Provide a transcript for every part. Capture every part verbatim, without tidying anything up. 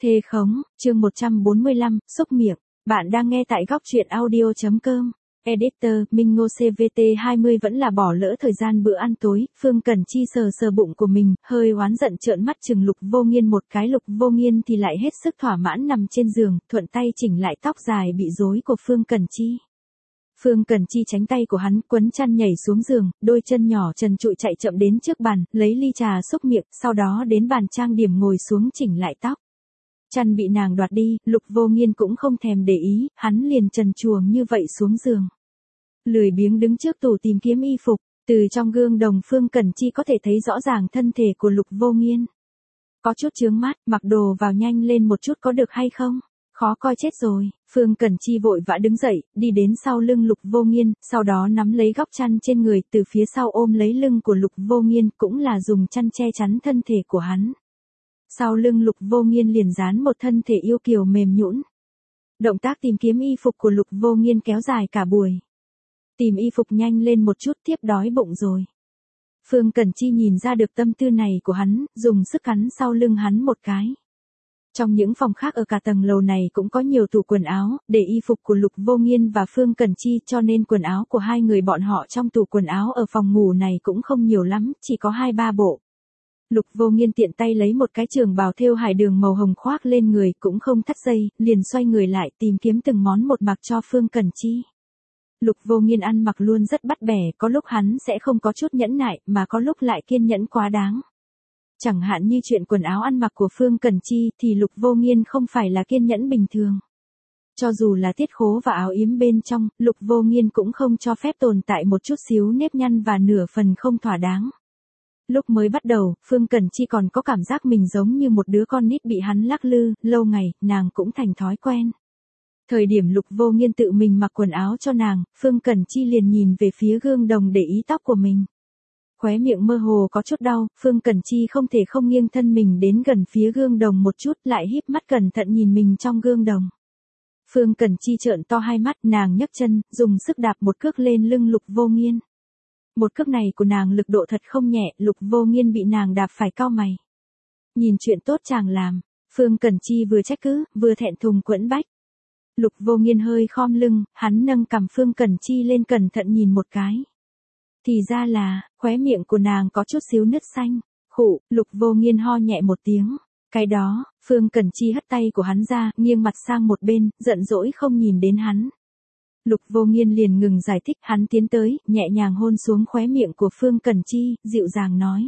Thề khống, chương một trăm bốn mươi lăm, xúc miệng. Bạn đang nghe tại góc truyện audio.com. Editor, Minh Ngô xê vê tê hai mươi vẫn là bỏ lỡ thời gian bữa ăn tối, Phương Cẩn Chi sờ sờ bụng của mình, hơi oán giận trợn mắt chừng Lục Vô Nghiên một cái. Lục Vô Nghiên thì lại hết sức thỏa mãn nằm trên giường, thuận tay chỉnh lại tóc dài bị rối của Phương Cẩn Chi. Phương Cẩn Chi tránh tay của hắn, quấn chăn nhảy xuống giường, đôi chân nhỏ trần trụi chạy chậm đến trước bàn, lấy ly trà xúc miệng, sau đó đến bàn trang điểm ngồi xuống chỉnh lại tóc. Chăn bị nàng đoạt đi, Lục Vô Nghiên cũng không thèm để ý, hắn liền trần truồng như vậy xuống giường. Lười biếng đứng trước tủ tìm kiếm y phục, từ trong gương đồng Phương Cẩn Chi có thể thấy rõ ràng thân thể của Lục Vô Nghiên. Có chút chướng mắt, mặc đồ vào nhanh lên một chút có được hay không? Khó coi chết rồi. Phương Cẩn Chi vội vã đứng dậy, đi đến sau lưng Lục Vô Nghiên, sau đó nắm lấy góc chăn trên người, từ phía sau ôm lấy lưng của Lục Vô Nghiên, cũng là dùng chăn che chắn thân thể của hắn. Sau lưng Lục Vô Nghiên liền dán một thân thể yêu kiều mềm nhũn. Động tác tìm kiếm y phục của Lục Vô Nghiên kéo dài cả buổi. Tìm y phục nhanh lên một chút, tiếp đói bụng rồi. Phương Cẩn Chi nhìn ra được tâm tư này của hắn, dùng sức cắn sau lưng hắn một cái. Trong những phòng khác ở cả tầng lầu này cũng có nhiều tủ quần áo, để y phục của Lục Vô Nghiên và Phương Cẩn Chi, cho nên quần áo của hai người bọn họ trong tủ quần áo ở phòng ngủ này cũng không nhiều lắm, chỉ có hai ba bộ. Lục Vô Nghiên tiện tay lấy một cái trường bào thêu hải đường màu hồng khoác lên người, cũng không thắt dây, liền xoay người lại tìm kiếm từng món một mặc cho Phương Cẩn Chi. Lục Vô Nghiên ăn mặc luôn rất bắt bẻ, có lúc hắn sẽ không có chút nhẫn nại, mà có lúc lại kiên nhẫn quá đáng. Chẳng hạn như chuyện quần áo ăn mặc của Phương Cẩn Chi thì Lục Vô Nghiên không phải là kiên nhẫn bình thường. Cho dù là tiết khố và áo yếm bên trong, Lục Vô Nghiên cũng không cho phép tồn tại một chút xíu nếp nhăn và nửa phần không thỏa đáng. Lúc mới bắt đầu, Phương Cẩn Chi còn có cảm giác mình giống như một đứa con nít bị hắn lắc lư, lâu ngày, nàng cũng thành thói quen. Thời điểm Lục Vô Nghiên tự mình mặc quần áo cho nàng, Phương Cẩn Chi liền nhìn về phía gương đồng để ý tóc của mình. Khóe miệng mơ hồ có chút đau, Phương Cẩn Chi không thể không nghiêng thân mình đến gần phía gương đồng một chút, lại híp mắt cẩn thận nhìn mình trong gương đồng. Phương Cẩn Chi trợn to hai mắt, nàng nhấc chân, dùng sức đạp một cước lên lưng Lục Vô Nghiên. Một cước này của nàng lực độ thật không nhẹ, Lục Vô Nghiên bị nàng đạp phải cau mày. Nhìn chuyện tốt chàng làm, Phương Cẩn Chi vừa trách cứ, vừa thẹn thùng quẫn bách. Lục Vô Nghiên hơi khom lưng, hắn nâng cằm Phương Cẩn Chi lên cẩn thận nhìn một cái. Thì ra là, khóe miệng của nàng có chút xíu nứt xanh. Khụ, Lục Vô Nghiên ho nhẹ một tiếng. Cái đó, Phương Cẩn Chi hất tay của hắn ra, nghiêng mặt sang một bên, giận dỗi không nhìn đến hắn. Lục Vô Nghiên liền ngừng giải thích, hắn tiến tới, nhẹ nhàng hôn xuống khóe miệng của Phương Cẩn Chi, dịu dàng nói.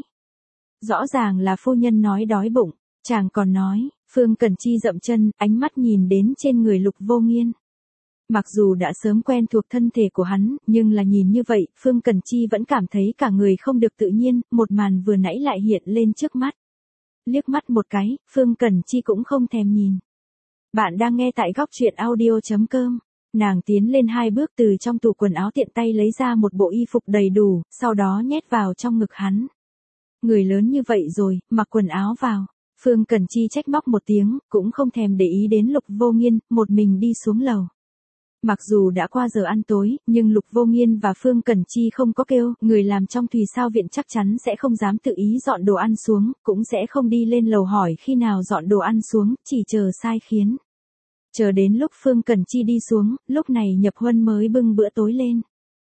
Rõ ràng là phu nhân nói đói bụng, chàng còn nói. Phương Cẩn Chi dậm chân, ánh mắt nhìn đến trên người Lục Vô Nghiên. Mặc dù đã sớm quen thuộc thân thể của hắn, nhưng là nhìn như vậy, Phương Cẩn Chi vẫn cảm thấy cả người không được tự nhiên, một màn vừa nãy lại hiện lên trước mắt. Liếc mắt một cái, Phương Cẩn Chi cũng không thèm nhìn. Bạn đang nghe tại góc truyện audio.com. Nàng tiến lên hai bước từ trong tủ quần áo tiện tay lấy ra một bộ y phục đầy đủ, sau đó nhét vào trong ngực hắn. Người lớn như vậy rồi, mặc quần áo vào. Phương Cẩn Chi trách móc một tiếng, cũng không thèm để ý đến Lục Vô Nghiên, một mình đi xuống lầu. Mặc dù đã qua giờ ăn tối, nhưng Lục Vô Nghiên và Phương Cẩn Chi không có kêu, người làm trong Thùy Sao viện chắc chắn sẽ không dám tự ý dọn đồ ăn xuống, cũng sẽ không đi lên lầu hỏi khi nào dọn đồ ăn xuống, chỉ chờ sai khiến. Chờ đến lúc Phương Cẩn Chi đi xuống, lúc này Nhập Huân mới bưng bữa tối lên.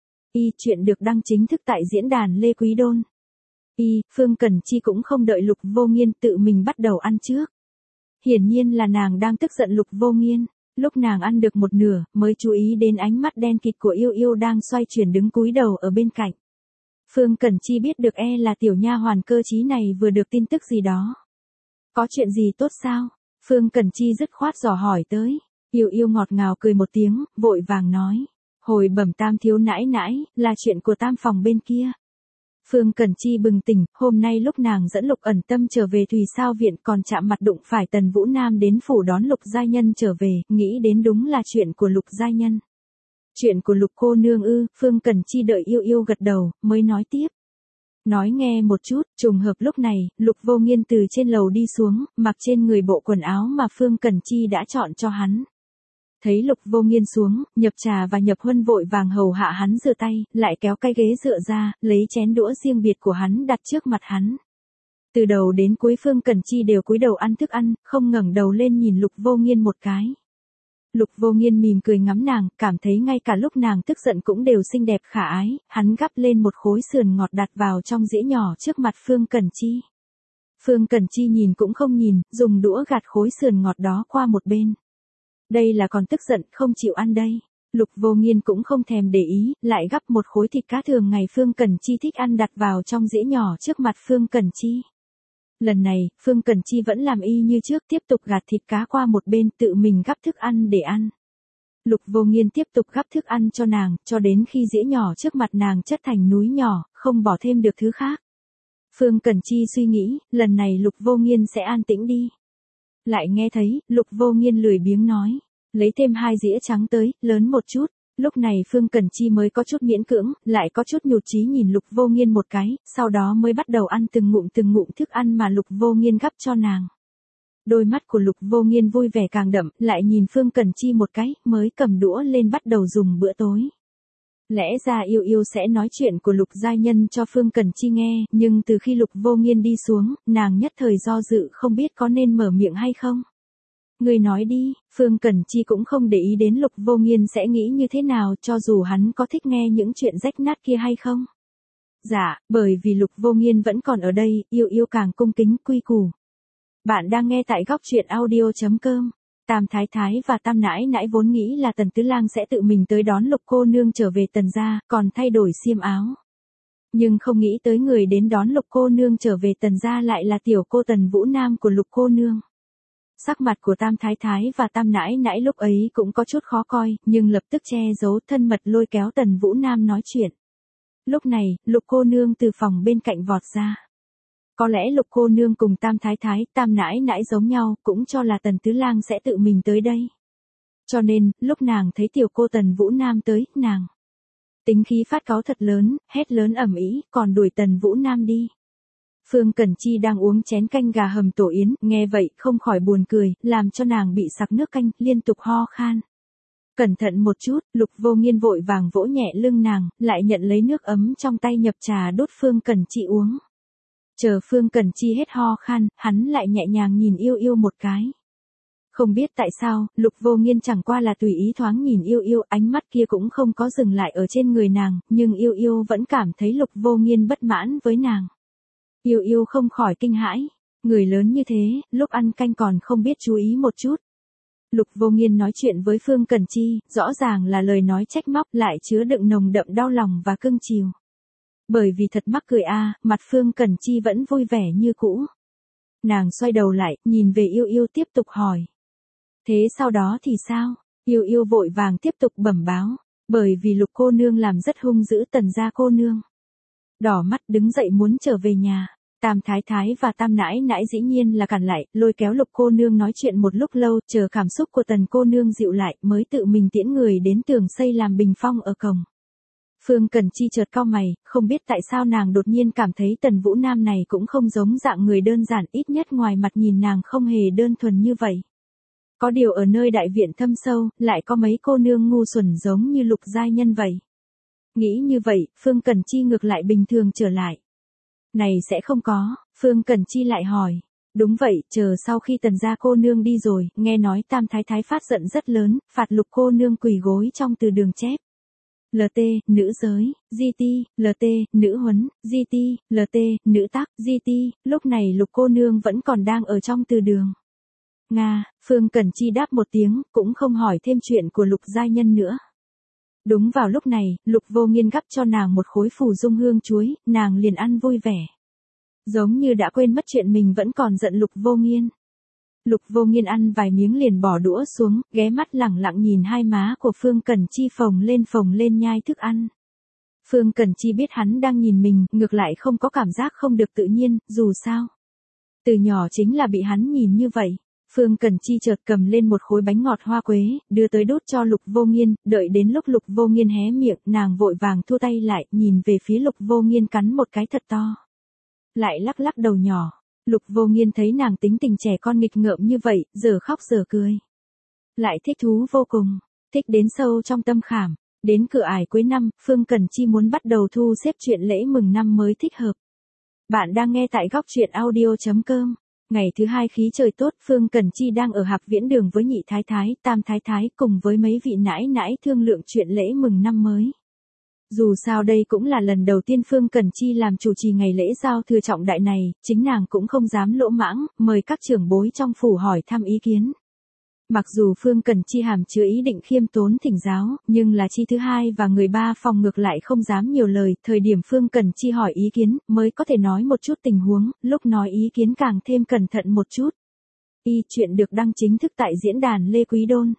Y chuyện được đăng chính thức tại diễn đàn Lê Quý Đôn. Y, Phương Cẩn Chi cũng không đợi Lục Vô Nghiên tự mình bắt đầu ăn trước. Hiển nhiên là nàng đang tức giận Lục Vô Nghiên. Lúc nàng ăn được một nửa, mới chú ý đến ánh mắt đen kịt của Yêu Yêu đang xoay chuyển đứng cúi đầu ở bên cạnh. Phương Cẩn Chi biết được e là tiểu nha hoàn cơ trí này vừa được tin tức gì đó. Có chuyện gì tốt sao? Phương Cẩn Chi dứt khoát dò hỏi tới. Yêu Yêu ngọt ngào cười một tiếng, vội vàng nói. Hồi bẩm tam thiếu nãi nãi, là chuyện của tam phòng bên kia. Phương Cẩn Chi bừng tỉnh, hôm nay lúc nàng dẫn Lục Ẩn Tâm trở về Thùy Sao viện còn chạm mặt đụng phải Tần Vũ Nam đến phủ đón Lục Giai Nhân trở về, nghĩ đến đúng là chuyện của Lục Giai Nhân. Chuyện của Lục cô nương ư? Phương Cẩn Chi đợi Yêu Yêu gật đầu, mới nói tiếp. Nói nghe một chút, trùng hợp lúc này, Lục Vô Nghiên từ trên lầu đi xuống, mặc trên người bộ quần áo mà Phương Cẩn Chi đã chọn cho hắn. Thấy Lục Vô Nghiên xuống, Nhập Trà và Nhập Huân vội vàng hầu hạ hắn rửa tay, lại kéo cái ghế dựa ra, lấy chén đũa riêng biệt của hắn đặt trước mặt hắn. Từ đầu đến cuối Phương Cẩn Chi đều cúi đầu ăn thức ăn, không ngẩng đầu lên nhìn Lục Vô Nghiên một cái. Lục Vô Nghiên mỉm cười ngắm nàng, cảm thấy ngay cả lúc nàng tức giận cũng đều xinh đẹp khả ái, hắn gắp lên một khối sườn ngọt đặt vào trong dĩa nhỏ trước mặt Phương Cẩn Chi. Phương Cẩn Chi nhìn cũng không nhìn, dùng đũa gạt khối sườn ngọt đó qua một bên. Đây là còn tức giận, không chịu ăn đây. Lục Vô Nghiên cũng không thèm để ý, lại gắp một khối thịt cá thường ngày Phương Cẩn Chi thích ăn đặt vào trong dĩa nhỏ trước mặt Phương Cẩn Chi. Lần này, Phương Cẩn Chi vẫn làm y như trước, tiếp tục gạt thịt cá qua một bên, tự mình gắp thức ăn để ăn. Lục Vô Nghiên tiếp tục gắp thức ăn cho nàng, cho đến khi dĩa nhỏ trước mặt nàng chất thành núi nhỏ, không bỏ thêm được thứ khác. Phương Cẩn Chi suy nghĩ, lần này Lục Vô Nghiên sẽ an tĩnh đi. Lại nghe thấy, Lục Vô Nghiên lười biếng nói, lấy thêm hai dĩa trắng tới, lớn một chút. Lúc này Phương Cẩn Chi mới có chút miễn cưỡng, lại có chút nhụt chí nhìn Lục Vô Nghiên một cái, sau đó mới bắt đầu ăn từng ngụm từng ngụm thức ăn mà Lục Vô Nghiên gắp cho nàng. Đôi mắt của Lục Vô Nghiên vui vẻ càng đậm, lại nhìn Phương Cẩn Chi một cái, mới cầm đũa lên bắt đầu dùng bữa tối. Lẽ ra Yêu Yêu sẽ nói chuyện của Lục giai nhân cho Phương Cẩn Chi nghe, nhưng từ khi Lục Vô Nghiên đi xuống, nàng nhất thời do dự không biết có nên mở miệng hay không. Người nói đi, Phương Cẩn Chi cũng không để ý đến Lục Vô Nghiên sẽ nghĩ như thế nào cho dù hắn có thích nghe những chuyện rách nát kia hay không. Dạ, bởi vì Lục Vô Nghiên vẫn còn ở đây, Yêu Yêu càng cung kính quy củ. Bạn đang nghe tại góc truyện audio chấm com. Tam Thái Thái và Tam Nãi Nãi vốn nghĩ là Tần Tứ Lang sẽ tự mình tới đón Lục cô nương trở về Tần gia, còn thay đổi xiêm áo. Nhưng không nghĩ tới người đến đón Lục cô nương trở về Tần gia lại là tiểu cô Tần Vũ Nam của Lục cô nương. Sắc mặt của Tam Thái Thái và Tam Nãi Nãi lúc ấy cũng có chút khó coi, nhưng lập tức che giấu thân mật lôi kéo Tần Vũ Nam nói chuyện. Lúc này, Lục cô nương từ phòng bên cạnh vọt ra. Có lẽ Lục cô nương cùng Tam Thái Thái, Tam Nãi Nãi giống nhau, cũng cho là Tần Tứ Lang sẽ tự mình tới đây. Cho nên, lúc nàng thấy tiểu cô Tần Vũ Nam tới, nàng tính khí phát cáu thật lớn, hét lớn ầm ĩ, còn đuổi Tần Vũ Nam đi. Phương Cẩn Chi đang uống chén canh gà hầm tổ yến, nghe vậy, không khỏi buồn cười, làm cho nàng bị sặc nước canh, liên tục ho khan. Cẩn thận một chút, Lục Vô Nghiên vội vàng vỗ nhẹ lưng nàng, lại nhận lấy nước ấm trong tay nhập trà đốt Phương Cẩn Chi uống. Chờ Phương Cẩn Chi hết ho khan, hắn lại nhẹ nhàng nhìn Yêu Yêu một cái. Không biết tại sao, Lục Vô Nghiên chẳng qua là tùy ý thoáng nhìn Yêu Yêu, ánh mắt kia cũng không có dừng lại ở trên người nàng, nhưng Yêu Yêu vẫn cảm thấy Lục Vô Nghiên bất mãn với nàng. Yêu Yêu không khỏi kinh hãi, người lớn như thế, lúc ăn canh còn không biết chú ý một chút. Lục Vô Nghiên nói chuyện với Phương Cẩn Chi, rõ ràng là lời nói trách móc, lại chứa đựng nồng đậm đau lòng và cưng chiều. Bởi vì thật mắc cười a, à, mặt Phương Cẩn Chi vẫn vui vẻ như cũ. Nàng xoay đầu lại, nhìn về Yêu Yêu tiếp tục hỏi. Thế sau đó thì sao? Yêu Yêu vội vàng tiếp tục bẩm báo, bởi vì Lục cô nương làm rất hung dữ Tần gia cô nương. Đỏ mắt đứng dậy muốn trở về nhà. Tam Thái Thái và Tam Nãi Nãi dĩ nhiên là cản lại, lôi kéo Lục cô nương nói chuyện một lúc lâu, chờ cảm xúc của Tần cô nương dịu lại, mới tự mình tiễn người đến tường xây làm bình phong ở cổng. Phương Cẩn Chi chợt cau mày, không biết tại sao nàng đột nhiên cảm thấy Tần Vũ Nam này cũng không giống dạng người đơn giản, ít nhất ngoài mặt nhìn nàng không hề đơn thuần như vậy. Có điều ở nơi đại viện thâm sâu, lại có mấy cô nương ngu xuẩn giống như Lục giai nhân vậy. Nghĩ như vậy, Phương Cẩn Chi ngược lại bình thường trở lại. Này sẽ không có, Phương Cẩn Chi lại hỏi. Đúng vậy, chờ sau khi Tần gia cô nương đi rồi, nghe nói Tam Thái Thái phát giận rất lớn, phạt Lục cô nương quỳ gối trong từ đường chép. lờ tê, nữ giới, giê tê, lờ tê, nữ huấn, giê tê, lờ tê, nữ tắc, giê tê, lúc này Lục cô nương vẫn còn đang ở trong từ đường. Nga, Phương Cẩn Chi đáp một tiếng, cũng không hỏi thêm chuyện của Lục giai nhân nữa. Đúng vào lúc này, Lục Vô Nghiên gắp cho nàng một khối phù dung hương chuối, nàng liền ăn vui vẻ. Giống như đã quên mất chuyện mình vẫn còn giận Lục Vô Nghiên. Lục Vô Nghiên ăn vài miếng liền bỏ đũa xuống, ghé mắt lẳng lặng nhìn hai má của Phương Cẩn Chi phồng lên phồng lên nhai thức ăn. Phương Cẩn Chi biết hắn đang nhìn mình, ngược lại không có cảm giác không được tự nhiên, dù sao. Từ nhỏ chính là bị hắn nhìn như vậy. Phương Cẩn Chi chợt cầm lên một khối bánh ngọt hoa quế, đưa tới đút cho Lục Vô Nghiên, đợi đến lúc Lục Vô Nghiên hé miệng, nàng vội vàng thu tay lại, nhìn về phía Lục Vô Nghiên cắn một cái thật to. Lại lắc lắc đầu nhỏ. Lục Vô Nghiên thấy nàng tính tình trẻ con nghịch ngợm như vậy, giờ khóc giờ cười. Lại thích thú vô cùng, thích đến sâu trong tâm khảm. Đến cửa ải cuối năm, Phương Cẩn Chi muốn bắt đầu thu xếp chuyện lễ mừng năm mới thích hợp. Bạn đang nghe tại góc truyện audio chấm com. Ngày thứ hai khí trời tốt, Phương Cần Chi đang ở Hạp Viễn Đường với nhị thái thái, tam thái thái cùng với mấy vị nãi nãi thương lượng chuyện lễ mừng năm mới. Dù sao đây cũng là lần đầu tiên Phương Cần Chi làm chủ trì ngày lễ giao thừa trọng đại này, chính nàng cũng không dám lỗ mãng, mời các trưởng bối trong phủ hỏi thăm ý kiến. Mặc dù Phương Cần Chi hàm chứa ý định khiêm tốn thỉnh giáo, nhưng là Chi thứ hai và người ba phòng ngược lại không dám nhiều lời, thời điểm Phương Cần Chi hỏi ý kiến, mới có thể nói một chút tình huống, lúc nói ý kiến càng thêm cẩn thận một chút. Y chuyện được đăng chính thức tại diễn đàn Lê Quý Đôn.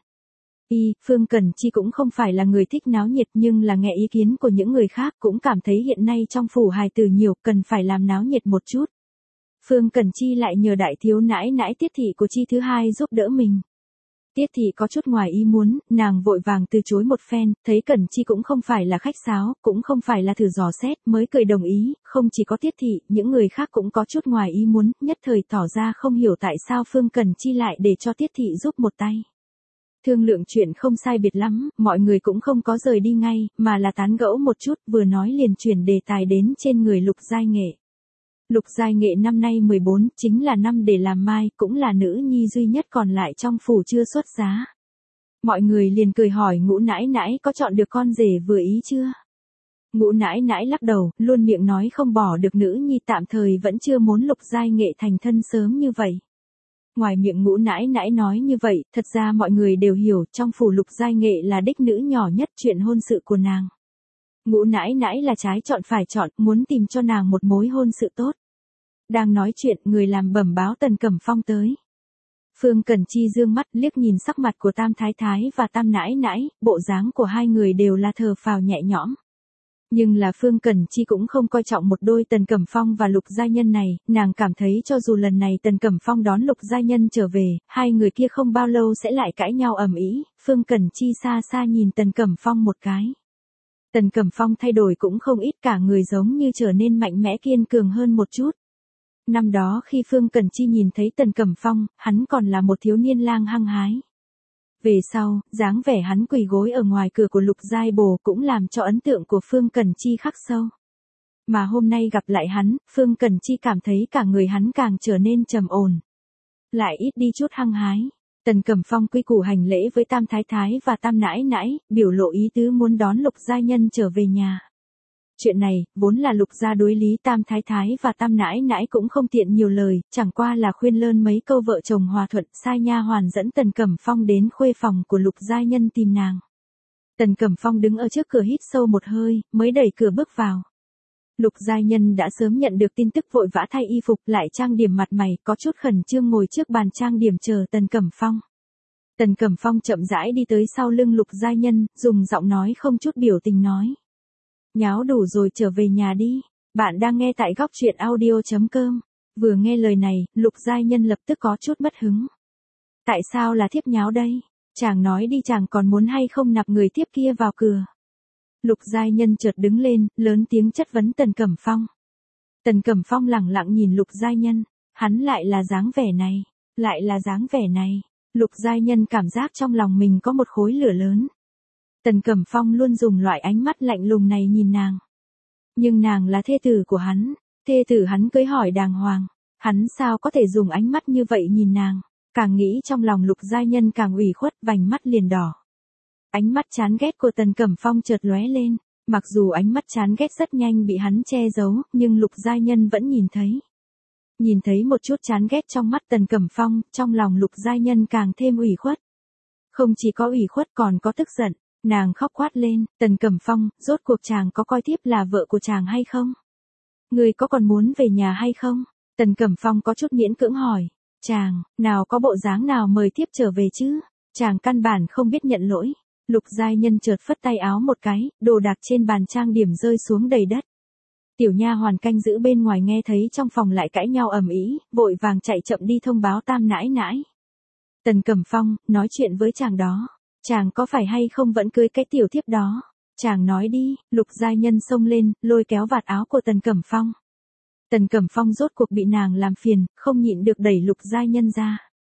Y, Phương Cần Chi cũng không phải là người thích náo nhiệt nhưng là nghe ý kiến của những người khác cũng cảm thấy hiện nay trong phủ hài tử nhiều, cần phải làm náo nhiệt một chút. Phương Cần Chi lại nhờ đại thiếu nãi nãi Tiết thị của Chi thứ hai giúp đỡ mình. Tiết thị có chút ngoài ý muốn, nàng vội vàng từ chối một phen, thấy Cần Chi cũng không phải là khách sáo, cũng không phải là thử dò xét, mới cười đồng ý, không chỉ có Tiết thị, những người khác cũng có chút ngoài ý muốn, nhất thời tỏ ra không hiểu tại sao Phương Cần Chi lại để cho Tiết thị giúp một tay. Thương lượng chuyện không sai biệt lắm, mọi người cũng không có rời đi ngay, mà là tán gẫu một chút, vừa nói liền chuyển đề tài đến trên người Lục Giai Nghệ. Lục Giai Nghệ năm nay mười bốn, chính là năm để làm mai, cũng là nữ nhi duy nhất còn lại trong phủ chưa xuất giá. Mọi người liền cười hỏi Ngũ nãi nãi có chọn được con rể vừa ý chưa? Ngũ nãi nãi lắc đầu, luôn miệng nói không bỏ được nữ nhi, tạm thời vẫn chưa muốn Lục Giai Nghệ thành thân sớm như vậy. Ngoài miệng Ngũ nãi nãi nói như vậy, thật ra mọi người đều hiểu, trong phủ Lục Giai Nghệ là đích nữ nhỏ nhất, chuyện hôn sự của nàng. Ngũ nãi nãi là trái chọn phải chọn, muốn tìm cho nàng một mối hôn sự tốt. Đang nói chuyện, người làm bẩm báo Tần Cẩm Phong tới. Phương Cần Chi dương mắt liếc nhìn sắc mặt của tam thái thái và tam nãi nãi, bộ dáng của hai người đều là thờ phào nhẹ nhõm. Nhưng là Phương Cần Chi cũng không coi trọng một đôi Tần Cẩm Phong và Lục Giai Nhân này, nàng cảm thấy cho dù lần này Tần Cẩm Phong đón Lục Giai Nhân trở về, hai người kia không bao lâu sẽ lại cãi nhau ầm ĩ. Phương Cần Chi xa xa nhìn Tần Cẩm Phong một cái. Tần Cẩm Phong thay đổi cũng không ít, cả người giống như trở nên mạnh mẽ kiên cường hơn một chút. Năm đó khi Phương Cần Chi nhìn thấy Tần Cẩm Phong, hắn còn là một thiếu niên lang hăng hái. Về sau, dáng vẻ hắn quỳ gối ở ngoài cửa của Lục Giai Bồ cũng làm cho ấn tượng của Phương Cần Chi khắc sâu. Mà hôm nay gặp lại hắn, Phương Cần Chi cảm thấy cả người hắn càng trở nên trầm ổn. Lại ít đi chút hăng hái. Tần Cẩm Phong quy củ hành lễ với tam thái thái và tam nãi nãi, biểu lộ ý tứ muốn đón Lục Giai Nhân trở về nhà. Chuyện này, vốn là Lục gia đối lý tam thái thái và tam nãi nãi cũng không tiện nhiều lời, chẳng qua là khuyên lơn mấy câu vợ chồng hòa thuận, sai nha hoàn dẫn Tần Cẩm Phong đến khuê phòng của Lục Giai Nhân tìm nàng. Tần Cẩm Phong đứng ở trước cửa hít sâu một hơi, mới đẩy cửa bước vào. Lục Giai Nhân đã sớm nhận được tin tức vội vã thay y phục, lại trang điểm mặt mày, có chút khẩn trương ngồi trước bàn trang điểm chờ Tần Cẩm Phong. Tần Cẩm Phong chậm rãi đi tới sau lưng Lục Giai Nhân, dùng giọng nói không chút biểu tình nói. Nháo đủ rồi, trở về nhà đi. Bạn đang nghe tại góc truyện audio chấm com. Vừa nghe lời này, Lục Giai Nhân lập tức có chút mất hứng. Tại sao là thiếp nháo đây? Chàng nói đi, chàng còn muốn hay không nạp người thiếp kia vào cửa? Lục Giai Nhân chợt đứng lên, lớn tiếng chất vấn Tần Cẩm Phong. Tần Cẩm Phong lẳng lặng nhìn Lục Giai Nhân, hắn lại là dáng vẻ này, lại là dáng vẻ này. Lục Giai Nhân cảm giác trong lòng mình có một khối lửa lớn. Tần Cẩm Phong luôn dùng loại ánh mắt lạnh lùng này nhìn nàng. Nhưng nàng là thê tử của hắn, thê tử hắn cưới hỏi đàng hoàng, hắn sao có thể dùng ánh mắt như vậy nhìn nàng. Càng nghĩ trong lòng Lục Giai Nhân càng ủy khuất, vành mắt liền đỏ. Ánh mắt chán ghét của Tần Cẩm Phong chợt lóe lên, mặc dù ánh mắt chán ghét rất nhanh bị hắn che giấu, nhưng Lục Giai Nhân vẫn nhìn thấy. Nhìn thấy một chút chán ghét trong mắt Tần Cẩm Phong, trong lòng Lục Giai Nhân càng thêm ủy khuất. Không chỉ có ủy khuất còn có tức giận. Nàng khóc quát lên, Tần Cẩm Phong, rốt cuộc chàng có coi thiếp là vợ của chàng hay không? Người có còn muốn về nhà hay không? Tần Cẩm Phong có chút miễn cưỡng hỏi, chàng, nào có bộ dáng nào mời thiếp trở về chứ? Chàng căn bản không biết nhận lỗi. Lục Giai Nhân chợt phất tay áo một cái, đồ đạc trên bàn trang điểm rơi xuống đầy đất. Tiểu nha hoàn canh giữ bên ngoài nghe thấy trong phòng lại cãi nhau ầm ĩ, vội vàng chạy chậm đi thông báo tam nãi nãi. Tần Cẩm Phong, nói chuyện với chàng đó. Chàng có phải hay không vẫn cưới cái tiểu thiếp đó? Chàng nói đi. Lục Giai Nhân xông lên, lôi kéo vạt áo của Tần Cẩm Phong. Tần Cẩm Phong rốt cuộc bị nàng làm phiền, không nhịn được đẩy Lục Giai Nhân ra.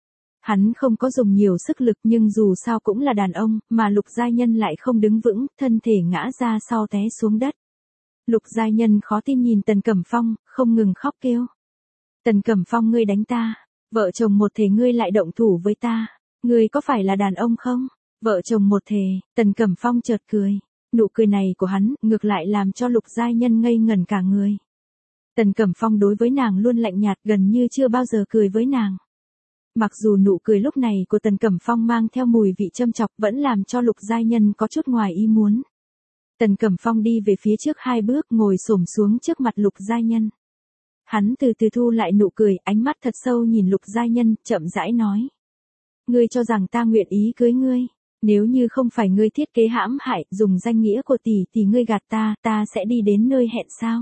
Hắn không có dùng nhiều sức lực nhưng dù sao cũng là đàn ông, mà Lục Giai Nhân lại không đứng vững, thân thể ngã ra sau té xuống đất. Lục Giai Nhân khó tin nhìn Tần Cẩm Phong, không ngừng khóc kêu. Tần Cẩm Phong ngươi đánh ta, vợ chồng một thể ngươi lại động thủ với ta, ngươi có phải là đàn ông không? Vợ chồng một thể, Tần Cẩm Phong chợt cười, nụ cười này của hắn ngược lại làm cho Lục Giai Nhân ngây ngẩn cả người. Tần Cẩm Phong đối với nàng luôn lạnh nhạt gần như chưa bao giờ cười với nàng. Mặc dù nụ cười lúc này của Tần Cẩm Phong mang theo mùi vị châm chọc vẫn làm cho Lục Giai Nhân có chút ngoài ý muốn. Tần Cẩm Phong đi về phía trước hai bước ngồi xổm xuống trước mặt Lục Giai Nhân. Hắn từ từ thu lại nụ cười, ánh mắt thật sâu nhìn Lục Giai Nhân, chậm rãi nói. Ngươi cho rằng ta nguyện ý cưới ngươi, nếu như không phải ngươi thiết kế hãm hại, dùng danh nghĩa của tỷ thì ngươi gạt ta, ta sẽ đi đến nơi hẹn sao?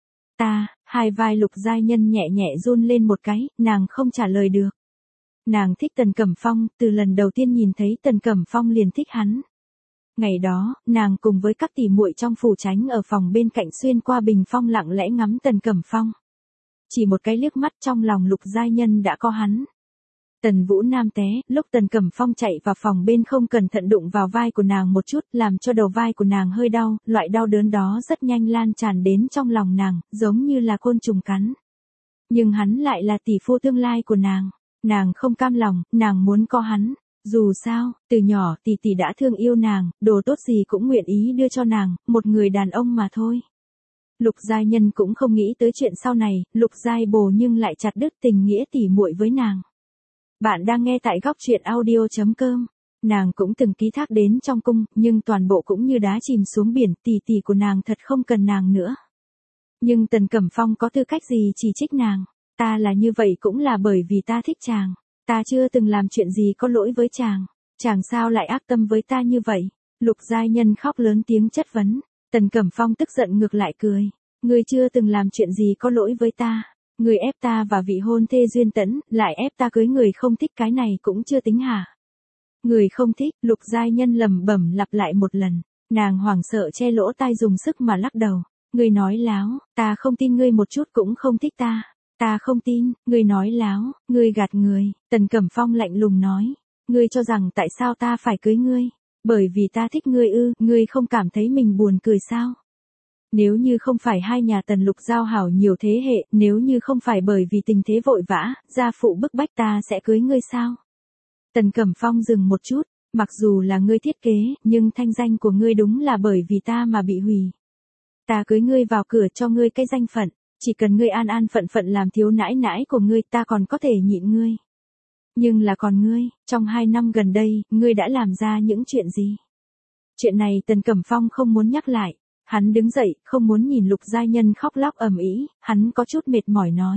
Ta, hai vai Lục Giai Nhân nhẹ nhẹ run lên một cái, nàng không trả lời được. Nàng thích Tần Cẩm Phong, từ lần đầu tiên nhìn thấy Tần Cẩm Phong liền thích hắn. Ngày đó, nàng cùng với các tỷ muội trong phủ tránh ở phòng bên cạnh xuyên qua bình phong lặng lẽ ngắm Tần Cẩm Phong. Chỉ một cái liếc mắt trong lòng Lục Giai Nhân đã có hắn. Tần Vũ Nam té, lúc Tần Cẩm Phong chạy vào phòng bên không cẩn thận đụng vào vai của nàng một chút, làm cho đầu vai của nàng hơi đau, loại đau đớn đó rất nhanh lan tràn đến trong lòng nàng, giống như là côn trùng cắn. Nhưng hắn lại là tỷ phu tương lai của nàng, nàng không cam lòng, nàng muốn có hắn. Dù sao, từ nhỏ tỷ tỷ đã thương yêu nàng, đồ tốt gì cũng nguyện ý đưa cho nàng, một người đàn ông mà thôi. Lục Giai Nhân cũng không nghĩ tới chuyện sau này, Lục Giai Bồ nhưng lại chặt đứt tình nghĩa tỷ muội với nàng. Bạn đang nghe tại góc truyện audio chấm com. Nàng cũng từng ký thác đến trong cung, nhưng toàn bộ cũng như đá chìm xuống biển, tỷ tỷ của nàng thật không cần nàng nữa. Nhưng Tần Cẩm Phong có tư cách gì chỉ trích nàng, ta là như vậy cũng là bởi vì ta thích chàng. Ta chưa từng làm chuyện gì có lỗi với chàng, chàng sao lại ác tâm với ta như vậy? Lục Giai Nhân khóc lớn tiếng chất vấn, Tần Cẩm Phong tức giận ngược lại cười, ngươi chưa từng làm chuyện gì có lỗi với ta, ngươi ép ta và vị hôn thê duyên tẫn, lại ép ta cưới người không thích, cái này cũng chưa tính hả? Người không thích, Lục Giai Nhân lẩm bẩm lặp lại một lần, nàng hoảng sợ che lỗ tai dùng sức mà lắc đầu, ngươi nói láo, ta không tin ngươi một chút cũng không thích ta. Ta không tin, ngươi nói láo, ngươi gạt người, Tần Cẩm Phong lạnh lùng nói, ngươi cho rằng tại sao ta phải cưới ngươi, bởi vì ta thích ngươi ư, ngươi không cảm thấy mình buồn cười sao? Nếu như không phải hai nhà Tần Lục giao hảo nhiều thế hệ, nếu như không phải bởi vì tình thế vội vã, gia phụ bức bách ta sẽ cưới ngươi sao? Tần Cẩm Phong dừng một chút, mặc dù là ngươi thiết kế, nhưng thanh danh của ngươi đúng là bởi vì ta mà bị hủy. Ta cưới ngươi vào cửa cho ngươi cái danh phận. Chỉ cần ngươi an an phận phận làm thiếu nãi nãi của ngươi, ta còn có thể nhịn ngươi. Nhưng là còn ngươi, trong hai năm gần đây, ngươi đã làm ra những chuyện gì? Chuyện này Tần Cẩm Phong không muốn nhắc lại. Hắn đứng dậy, không muốn nhìn Lục Giai Nhân khóc lóc ầm ĩ, hắn có chút mệt mỏi nói.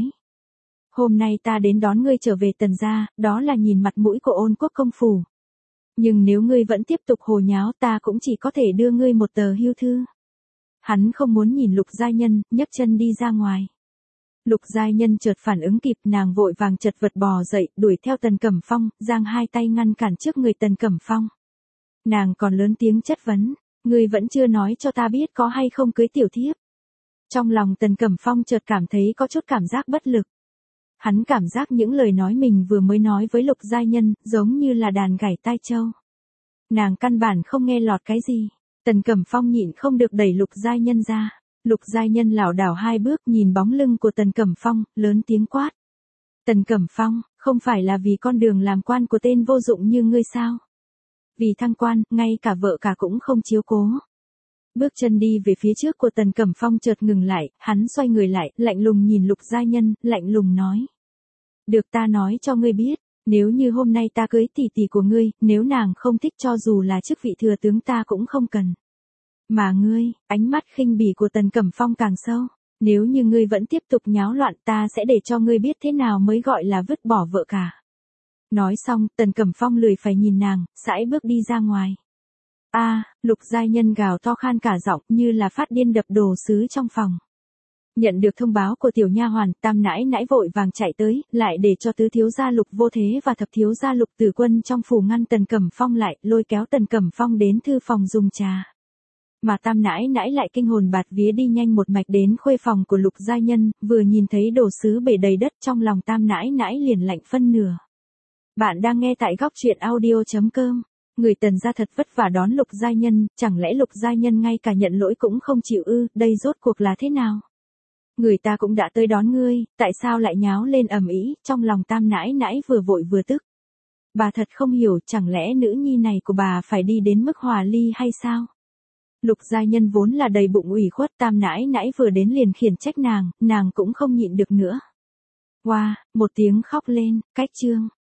Hôm nay ta đến đón ngươi trở về Tần gia, đó là nhìn mặt mũi của Ôn Quốc công phủ. Nhưng nếu ngươi vẫn tiếp tục hồ nháo, ta cũng chỉ có thể đưa ngươi một tờ hưu thư. Hắn không muốn nhìn Lục Giai Nhân, nhấc chân đi ra ngoài. Lục Giai Nhân chợt phản ứng kịp, nàng vội vàng chật vật bò dậy, đuổi theo Tần Cẩm Phong, giang hai tay ngăn cản trước người Tần Cẩm Phong. Nàng còn lớn tiếng chất vấn, ngươi vẫn chưa nói cho ta biết có hay không cưới tiểu thiếp. Trong lòng Tần Cẩm Phong chợt cảm thấy có chút cảm giác bất lực. Hắn cảm giác những lời nói mình vừa mới nói với Lục Giai Nhân, giống như là đàn gảy tai trâu. Nàng căn bản không nghe lọt cái gì. Tần Cẩm Phong nhịn không được đẩy Lục Giai Nhân ra. Lục Giai Nhân lảo đảo hai bước nhìn bóng lưng của Tần Cẩm Phong, lớn tiếng quát. Tần Cẩm Phong, không phải là vì con đường làm quan của tên vô dụng như ngươi sao? Vì thăng quan, ngay cả vợ cả cũng không chiếu cố. Bước chân đi về phía trước của Tần Cẩm Phong chợt ngừng lại, hắn xoay người lại, lạnh lùng nhìn Lục Giai Nhân, lạnh lùng nói. Được, ta nói cho ngươi biết, nếu như hôm nay ta cưới tỷ tỷ của ngươi, nếu nàng không thích cho dù là chức vị thừa tướng ta cũng không cần. Mà ngươi, ánh mắt khinh bỉ của Tần Cẩm Phong càng sâu, nếu như ngươi vẫn tiếp tục nháo loạn ta sẽ để cho ngươi biết thế nào mới gọi là vứt bỏ vợ cả. Nói xong, Tần Cẩm Phong lười phải nhìn nàng, sải bước đi ra ngoài. A, à, Lục Giai Nhân gào to khan cả giọng, như là phát điên đập đồ sứ trong phòng. Nhận được thông báo của tiểu nha hoàn, Tam nãi nãi vội vàng chạy tới, lại để cho tứ thiếu gia Lục Vô Thế và thập thiếu gia Lục Tử Quân trong phủ ngăn Tần Cẩm Phong lại, lôi kéo Tần Cẩm Phong đến thư phòng dùng trà. Mà Tam nãi nãi lại kinh hồn bạt vía đi nhanh một mạch đến khuê phòng của Lục Giai Nhân, vừa nhìn thấy đồ sứ bể đầy đất, trong lòng Tam nãi nãi liền lạnh phân nửa. Bạn đang nghe tại góc truyện audio chấm com. Người Tần gia thật vất vả đón Lục gia nhân, chẳng lẽ Lục gia nhân ngay cả nhận lỗi cũng không chịu ư, đây rốt cuộc là thế nào? Người ta cũng đã tới đón ngươi, tại sao lại nháo lên ầm ĩ? Trong lòng Tam nãi nãi vừa vội vừa tức. Bà thật không hiểu, chẳng lẽ nữ nhi này của bà phải đi đến mức hòa ly hay sao? Lục gia nhân vốn là đầy bụng ủy khuất, Tam nãi nãi vừa đến liền khiển trách nàng, nàng cũng không nhịn được nữa. Wow, một tiếng khóc lên, cách chương.